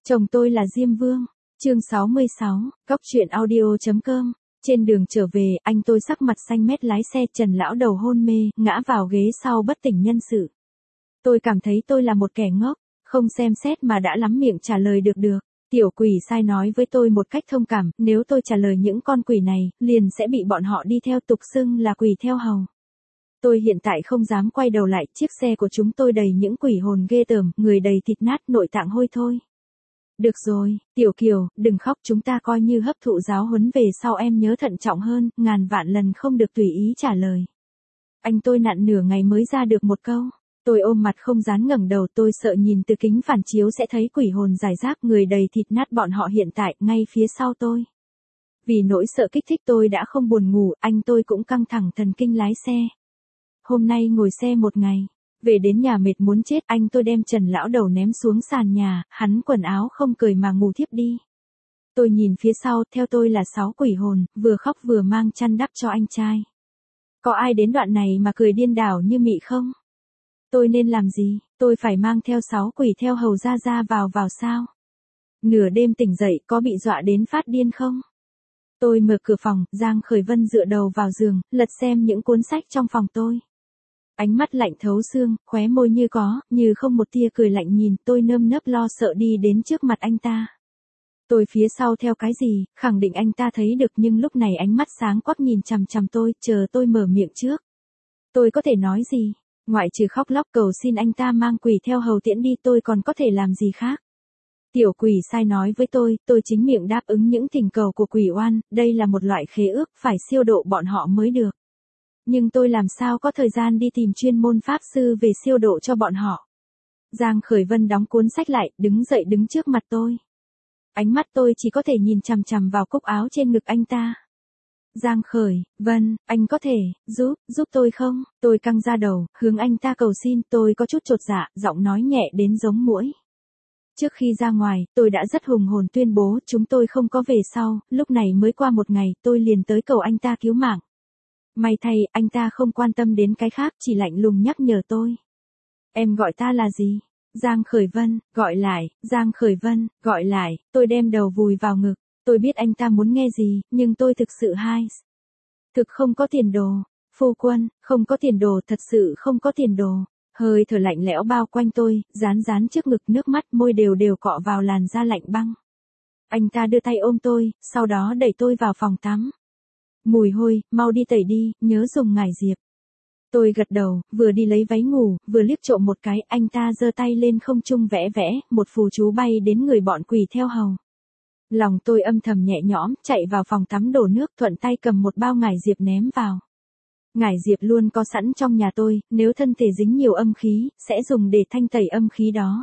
Chồng tôi là Diêm Vương. Chương 66, Cóc truyện audio.com. Trên đường trở về, anh tôi sắc mặt xanh mét lái xe Trần lão đầu hôn mê, ngã vào ghế sau bất tỉnh nhân sự. Tôi cảm thấy tôi là một kẻ ngốc, không xem xét mà đã lắm miệng trả lời được. Tiểu quỷ sai nói với tôi một cách thông cảm, nếu tôi trả lời những con quỷ này, liền sẽ bị bọn họ đi theo tục xưng là quỷ theo hầu. Tôi hiện tại không dám quay đầu lại, chiếc xe của chúng tôi đầy những quỷ hồn ghê tởm, người đầy thịt nát, nội tạng hôi thôi. Được rồi, Tiểu Kiều, đừng khóc, chúng ta coi như hấp thụ giáo huấn về sau, em nhớ thận trọng hơn, ngàn vạn lần không được tùy ý trả lời. Anh tôi nặn nửa ngày mới ra được một câu. Tôi ôm mặt không dám ngẩng đầu, tôi sợ nhìn từ kính phản chiếu sẽ thấy quỷ hồn rải rác, người đầy thịt nát bọn họ hiện tại ngay phía sau tôi. Vì nỗi sợ kích thích tôi đã không buồn ngủ, anh tôi cũng căng thẳng thần kinh lái xe. Hôm nay ngồi xe một ngày, về đến nhà mệt muốn chết, anh tôi đem Trần lão đầu ném xuống sàn nhà, hắn quần áo không cởi mà ngủ thiếp đi. Tôi nhìn phía sau, theo tôi là 6 quỷ hồn, vừa khóc vừa mang chăn đắp cho anh trai. Có ai đến đoạn này mà cười điên đảo như mị không? Tôi nên làm gì? Tôi phải mang theo 6 quỷ theo hầu ra vào sao? Nửa đêm tỉnh dậy có bị dọa đến phát điên không? Tôi mở cửa phòng, Giang Khởi Vân dựa đầu vào giường, lật xem những cuốn sách trong phòng tôi. Ánh mắt lạnh thấu xương, khóe môi như không một tia cười lạnh nhìn tôi, nơm nớp lo sợ đi đến trước mặt anh ta. Tôi phía sau theo cái gì, khẳng định anh ta thấy được, nhưng lúc này ánh mắt sáng quắc nhìn chằm chằm tôi, chờ tôi mở miệng trước. Tôi có thể nói gì? Ngoại trừ khóc lóc cầu xin anh ta mang quỷ theo hầu tiễn đi, tôi còn có thể làm gì khác? Tiểu quỷ sai nói với tôi chính miệng đáp ứng những thỉnh cầu của quỷ oan, đây là một loại khế ước, phải siêu độ bọn họ mới được. Nhưng tôi làm sao có thời gian đi tìm chuyên môn pháp sư về siêu độ cho bọn họ. Giang Khởi Vân đóng cuốn sách lại, đứng dậy đứng trước mặt tôi. Ánh mắt tôi chỉ có thể nhìn chằm chằm vào cúc áo trên ngực anh ta. Giang Khởi Vân, anh có thể giúp tôi không? Tôi căng ra đầu, hướng anh ta cầu xin, tôi có chút chột dạ, giọng nói nhẹ đến giống muỗi. Trước khi ra ngoài, tôi đã rất hùng hồn tuyên bố chúng tôi không có về sau, lúc này mới qua một ngày, tôi liền tới cầu anh ta cứu mạng. May thay, anh ta không quan tâm đến cái khác, chỉ lạnh lùng nhắc nhở tôi. Em gọi ta là gì? Giang Khởi Vân, gọi lại, Giang Khởi Vân, gọi lại, tôi đem đầu vùi vào ngực. Tôi biết anh ta muốn nghe gì, nhưng tôi thực sự thực không có tiền đồ. Phu quân, không có tiền đồ, thật sự không có tiền đồ. Hơi thở lạnh lẽo bao quanh tôi, dán trước ngực, nước mắt môi đều cọ vào làn da lạnh băng. Anh ta đưa tay ôm tôi, sau đó đẩy tôi vào phòng tắm. Mùi hôi, mau đi tẩy đi, nhớ dùng ngải diệp. Tôi gật đầu, vừa đi lấy váy ngủ, vừa liếc trộm một cái, anh ta giơ tay lên không trung vẽ, một phù chú bay đến người bọn quỷ theo hầu. Lòng tôi âm thầm nhẹ nhõm, chạy vào phòng tắm đổ nước, thuận tay cầm một bao ngải diệp ném vào. Ngải diệp luôn có sẵn trong nhà tôi, nếu thân thể dính nhiều âm khí, sẽ dùng để thanh tẩy âm khí đó.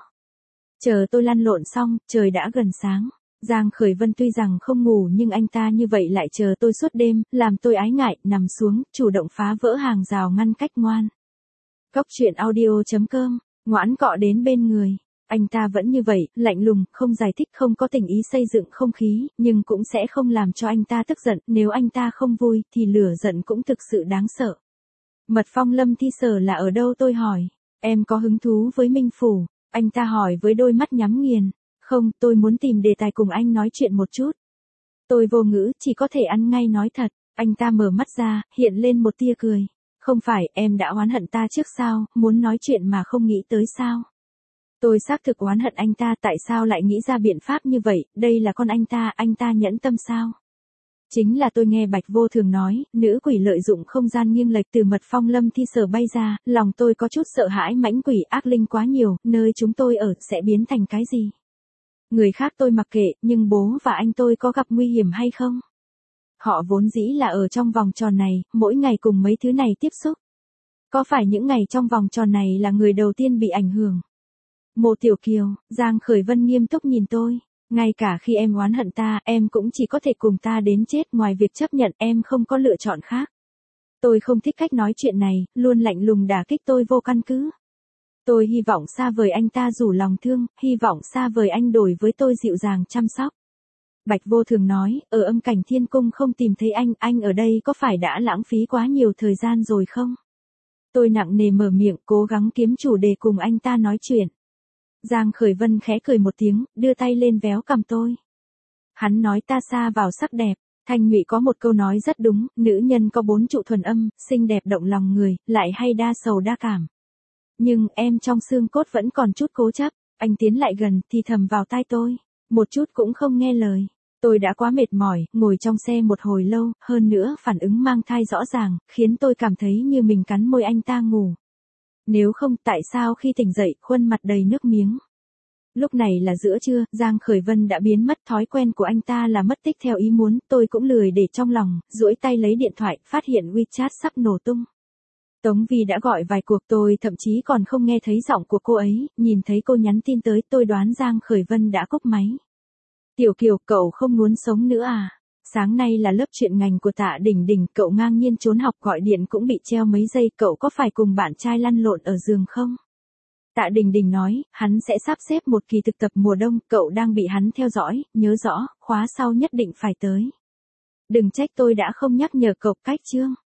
Chờ tôi lăn lộn xong, trời đã gần sáng. Giang Khởi Vân tuy rằng không ngủ nhưng anh ta như vậy lại chờ tôi suốt đêm, làm tôi ái ngại, nằm xuống, chủ động phá vỡ hàng rào ngăn cách ngoan. Cóc truyện audio.com, ngoãn cọ đến bên người. Anh ta vẫn như vậy, lạnh lùng, không giải thích, không có tình ý xây dựng không khí, nhưng cũng sẽ không làm cho anh ta tức giận, nếu anh ta không vui, thì lửa giận cũng thực sự đáng sợ. Mật phong Lâm Thi Sở là ở đâu, tôi hỏi. Em có hứng thú với Minh Phủ? Anh ta hỏi với đôi mắt nhắm nghiền. Không, tôi muốn tìm đề tài cùng anh nói chuyện một chút. Tôi vô ngữ, chỉ có thể ăn ngay nói thật. Anh ta mở mắt ra, hiện lên một tia cười. Không phải, em đã oán hận ta trước sao, muốn nói chuyện mà không nghĩ tới sao? Tôi xác thực oán hận anh ta, tại sao lại nghĩ ra biện pháp như vậy, đây là con anh ta nhẫn tâm sao? Chính là tôi nghe Bạch Vô Thường nói, nữ quỷ lợi dụng không gian nghiêng lệch từ mật phong Lâm Thi Sở bay ra, lòng tôi có chút sợ hãi, mãnh quỷ ác linh quá nhiều, nơi chúng tôi ở sẽ biến thành cái gì? Người khác tôi mặc kệ, nhưng bố và anh tôi có gặp nguy hiểm hay không? Họ vốn dĩ là ở trong vòng tròn này, mỗi ngày cùng mấy thứ này tiếp xúc. Có phải những ngày trong vòng tròn này là người đầu tiên bị ảnh hưởng? Mộ Tiểu Kiều, Giang Khởi Vân nghiêm túc nhìn tôi. Ngay cả khi em oán hận ta, em cũng chỉ có thể cùng ta đến chết, ngoài việc chấp nhận em không có lựa chọn khác. Tôi không thích cách nói chuyện này, luôn lạnh lùng đả kích tôi vô căn cứ. Tôi hy vọng xa vời anh ta rủ lòng thương, hy vọng xa vời anh đổi với tôi dịu dàng chăm sóc. Bạch Vô Thường nói, ở âm cảnh thiên cung không tìm thấy anh ở đây có phải đã lãng phí quá nhiều thời gian rồi không? Tôi nặng nề mở miệng, cố gắng kiếm chủ đề cùng anh ta nói chuyện. Giang Khởi Vân khẽ cười một tiếng, đưa tay lên véo cằm tôi. Hắn nói ta xa vào sắc đẹp. Thanh Nhụy có một câu nói rất đúng, nữ nhân có 4 trụ thuần âm, xinh đẹp động lòng người, lại hay đa sầu đa cảm. Nhưng em trong xương cốt vẫn còn chút cố chấp. Anh tiến lại gần, thì thầm vào tai tôi. Một chút cũng không nghe lời. Tôi đã quá mệt mỏi, ngồi trong xe một hồi lâu, hơn nữa phản ứng mang thai rõ ràng, khiến tôi cảm thấy như mình cắn môi anh ta ngủ. Nếu không, tại sao khi tỉnh dậy, khuôn mặt đầy nước miếng? Lúc này là giữa trưa, Giang Khởi Vân đã biến mất, thói quen của anh ta là mất tích theo ý muốn, tôi cũng lười để trong lòng, duỗi tay lấy điện thoại, phát hiện WeChat sắp nổ tung. Tống Vi đã gọi vài cuộc, tôi thậm chí còn không nghe thấy giọng của cô ấy, nhìn thấy cô nhắn tin tới, tôi đoán Giang Khởi Vân đã cúp máy. Tiểu Kiều, cậu không muốn sống nữa à? Sáng nay là lớp truyện ngành của Tạ Đình Đình, cậu ngang nhiên trốn học, gọi điện cũng bị treo mấy giây, cậu có phải cùng bạn trai lăn lộn ở giường không? Tạ Đình Đình nói, hắn sẽ sắp xếp một kỳ thực tập mùa đông, cậu đang bị hắn theo dõi, nhớ rõ, khóa sau nhất định phải tới. Đừng trách tôi đã không nhắc nhở cậu, cách chương.